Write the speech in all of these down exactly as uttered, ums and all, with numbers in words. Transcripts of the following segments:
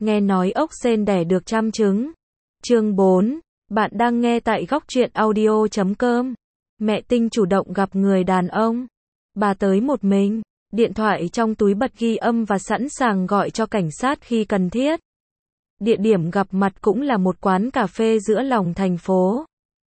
nghe nói ốc sên đẻ được trăm trứng. Chương bốn, bạn đang nghe tại góc truyện audio chấm com. Mẹ Tinh chủ động gặp người đàn ông. Bà tới một mình, điện thoại trong túi bật ghi âm và sẵn sàng gọi cho cảnh sát khi cần thiết. Địa điểm gặp mặt cũng là một quán cà phê giữa lòng thành phố.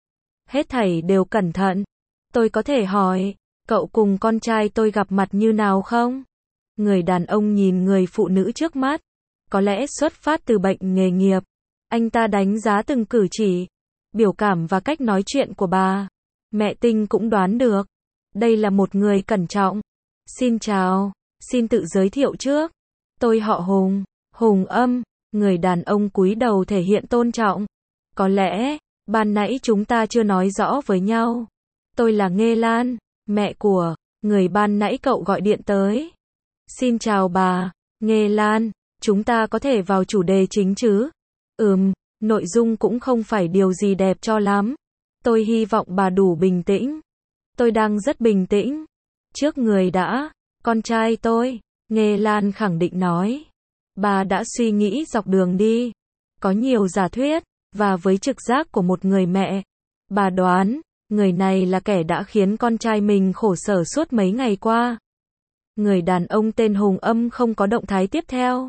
Hết thảy đều cẩn thận. Tôi có thể hỏi, cậu cùng con trai tôi gặp mặt như nào không? Người đàn ông nhìn người phụ nữ trước mắt. Có lẽ xuất phát từ bệnh nghề nghiệp. Anh ta đánh giá từng cử chỉ, biểu cảm và cách nói chuyện của bà. Mẹ Tinh cũng đoán được. Đây là một người cẩn trọng. Xin chào, xin tự giới thiệu trước. Tôi họ Hùng, Hùng Âm. Người đàn ông cúi đầu thể hiện tôn trọng. Có lẽ, ban nãy chúng ta chưa nói rõ với nhau. Tôi là Nghê Lan, mẹ của người ban nãy cậu gọi điện tới. Xin chào bà, Nghê Lan, chúng ta có thể vào chủ đề chính chứ? Ừm, nội dung cũng không phải điều gì đẹp cho lắm. Tôi hy vọng bà đủ bình tĩnh. Tôi đang rất bình tĩnh. Trước người đã, con trai tôi, Nghê Lan khẳng định nói. Bà đã suy nghĩ dọc đường đi. Có nhiều giả thuyết, và với trực giác của một người mẹ, bà đoán, người này là kẻ đã khiến con trai mình khổ sở suốt mấy ngày qua. Người đàn ông tên Hùng Âm không có động thái tiếp theo.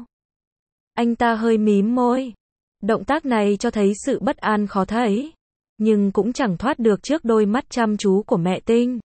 Anh ta hơi mím môi. Động tác này cho thấy sự bất an khó thấy, nhưng cũng chẳng thoát được trước đôi mắt chăm chú của mẹ Tinh.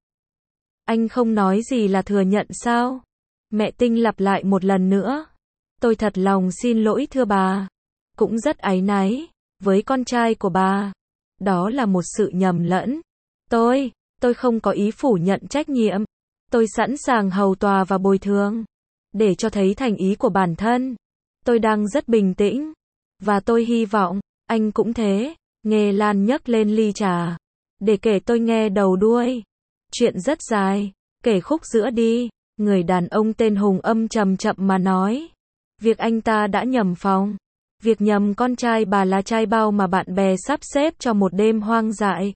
Anh không nói gì là thừa nhận sao? Mẹ Tinh lặp lại một lần nữa. Tôi thật lòng xin lỗi thưa bà. Cũng rất áy náy với con trai của bà. Đó là một sự nhầm lẫn. Tôi, tôi không có ý phủ nhận trách nhiệm. Tôi sẵn sàng hầu tòa và bồi thường. Để cho thấy thành ý của bản thân. Tôi đang rất bình tĩnh. Và tôi hy vọng, anh cũng thế. Nghê Lan nhấc lên ly trà. Để kể tôi nghe đầu đuôi. Chuyện rất dài. Kể khúc giữa đi. Người đàn ông tên Hùng Âm chậm chậm mà nói. Việc anh ta đã nhầm phòng. Việc nhầm con trai bà là trai bao mà bạn bè sắp xếp cho một đêm hoang dại.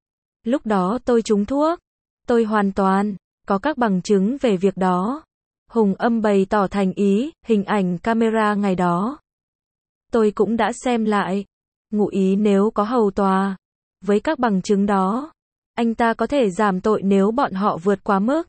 Lúc đó tôi trúng thuốc. Tôi hoàn toàn có các bằng chứng về việc đó. Hùng Âm bày tỏ thành ý, hình ảnh camera ngày đó. Tôi cũng đã xem lại. Ngụ ý nếu có hầu tòa. Với các bằng chứng đó, anh ta có thể giảm tội nếu bọn họ vượt quá mức.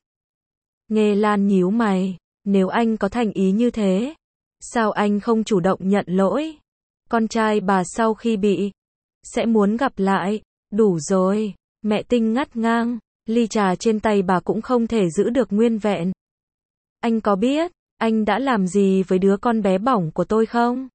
Nghê Lan nhíu mày. Nếu anh có thành ý như thế, sao anh không chủ động nhận lỗi? Con trai bà sau khi bị sẽ muốn gặp lại. Đủ rồi. Mẹ Tinh ngắt ngang. Ly trà trên tay bà cũng không thể giữ được nguyên vẹn. Anh có biết anh đã làm gì với đứa con bé bỏng của tôi không?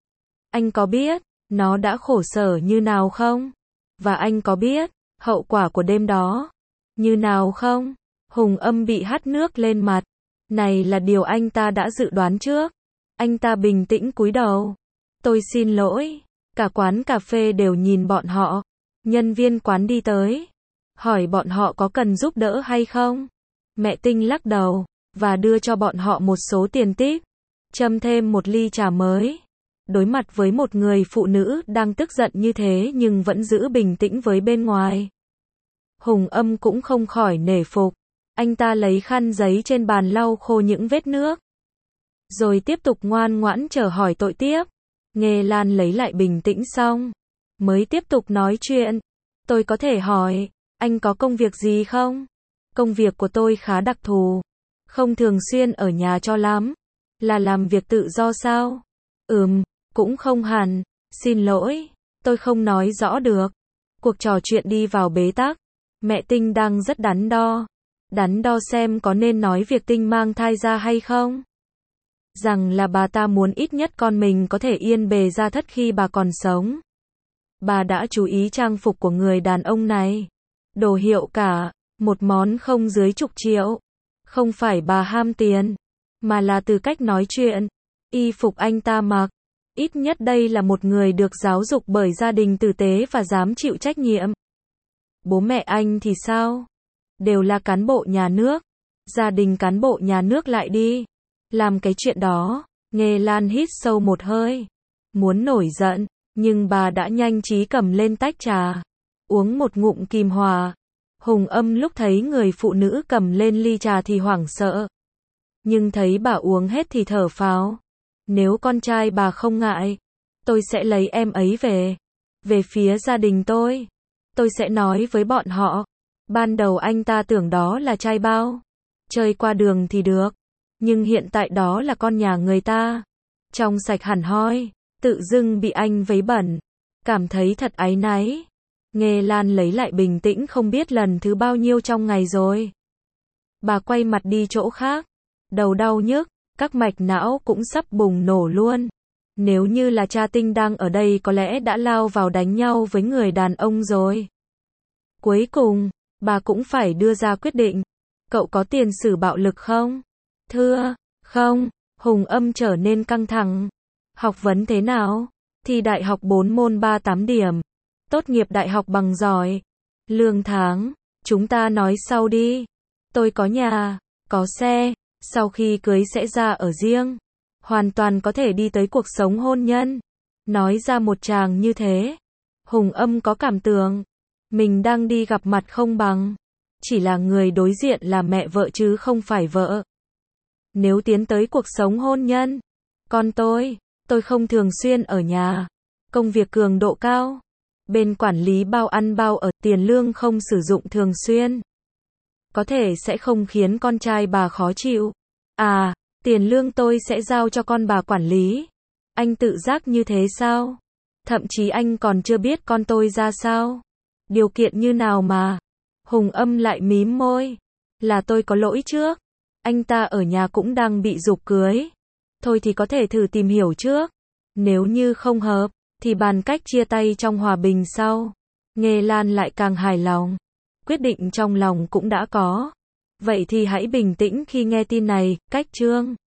Anh có biết nó đã khổ sở như nào không? Và anh có biết hậu quả của đêm đó như nào không? Hùng Âm bị hắt nước lên mặt. Này là điều anh ta đã dự đoán trước. Anh ta bình tĩnh cúi đầu. Tôi xin lỗi. Cả quán cà phê đều nhìn bọn họ. Nhân viên quán đi tới, hỏi bọn họ có cần giúp đỡ hay không. Mẹ Tinh lắc đầu, và đưa cho bọn họ một số tiền tip. Châm thêm một ly trà mới. Đối mặt với một người phụ nữ đang tức giận như thế nhưng vẫn giữ bình tĩnh với bên ngoài. Hùng Âm cũng không khỏi nể phục. Anh ta lấy khăn giấy trên bàn lau khô những vết nước. Rồi tiếp tục ngoan ngoãn chờ hỏi tội tiếp. Nghê Lan lấy lại bình tĩnh xong, mới tiếp tục nói chuyện. Tôi có thể hỏi, anh có công việc gì không? Công việc của tôi khá đặc thù. Không thường xuyên ở nhà cho lắm. Là làm việc tự do sao? Ừm, cũng không hẳn. Xin lỗi, tôi không nói rõ được. Cuộc trò chuyện đi vào bế tắc. Mẹ Tinh đang rất đắn đo. Đắn đo xem có nên nói việc Tinh mang thai ra hay không. Rằng là bà ta muốn ít nhất con mình có thể yên bề gia thất khi bà còn sống. Bà đã chú ý trang phục của người đàn ông này. Đồ hiệu cả, một món không dưới chục triệu. Không phải bà ham tiền, mà là từ cách nói chuyện, y phục anh ta mặc. Ít nhất đây là một người được giáo dục bởi gia đình tử tế và dám chịu trách nhiệm. Bố mẹ anh thì sao? Đều là cán bộ nhà nước. Gia đình cán bộ nhà nước lại đi làm cái chuyện đó. Nghê Lan hít sâu một hơi. Muốn nổi giận, nhưng bà đã nhanh trí cầm lên tách trà. Uống một ngụm kìm hòa. Hùng Âm lúc thấy người phụ nữ cầm lên ly trà thì hoảng sợ. Nhưng thấy bà uống hết thì thở phào. Nếu con trai bà không ngại, tôi sẽ lấy em ấy về. Về phía gia đình tôi, tôi sẽ nói với bọn họ. Ban đầu anh ta tưởng đó là trai bao. Chơi qua đường thì được. Nhưng hiện tại đó là con nhà người ta. Trong sạch hẳn hoi. Tự dưng bị anh vấy bẩn. Cảm thấy thật áy náy. Nghe Lan lấy lại bình tĩnh không biết lần thứ bao nhiêu trong ngày rồi. Bà quay mặt đi chỗ khác. Đầu đau nhức. Các mạch não cũng sắp bùng nổ luôn. Nếu như là cha Tinh đang ở đây có lẽ đã lao vào đánh nhau với người đàn ông rồi. Cuối cùng, bà cũng phải đưa ra quyết định. Cậu có tiền sử bạo lực không? Thưa, không. Hùng Âm trở nên căng thẳng. Học vấn thế nào? Thi đại học bốn môn ba mươi tám điểm. Tốt nghiệp đại học bằng giỏi. Lương tháng, chúng ta nói sau đi. Tôi có nhà, có xe, sau khi cưới sẽ ra ở riêng. Hoàn toàn có thể đi tới cuộc sống hôn nhân. Nói ra một tràng như thế. Hùng Âm có cảm tưởng. Mình đang đi gặp mặt không bằng. Chỉ là người đối diện là mẹ vợ chứ không phải vợ. Nếu tiến tới cuộc sống hôn nhân. Con tôi, tôi không thường xuyên ở nhà. Công việc cường độ cao. Bên quản lý bao ăn bao ở, tiền lương không sử dụng thường xuyên. Có thể sẽ không khiến con trai bà khó chịu. À, tiền lương tôi sẽ giao cho con bà quản lý. Anh tự giác như thế sao? Thậm chí anh còn chưa biết con tôi ra sao. Điều kiện như nào mà? Hùng Âm lại mím môi. Là tôi có lỗi trước. Anh ta ở nhà cũng đang bị giục cưới. Thôi thì có thể thử tìm hiểu trước. Nếu như không hợp, thì bàn cách chia tay trong hòa bình sau. Nghe Lan lại càng hài lòng. Quyết định trong lòng cũng đã có. Vậy thì hãy bình tĩnh khi nghe tin này. Cách chương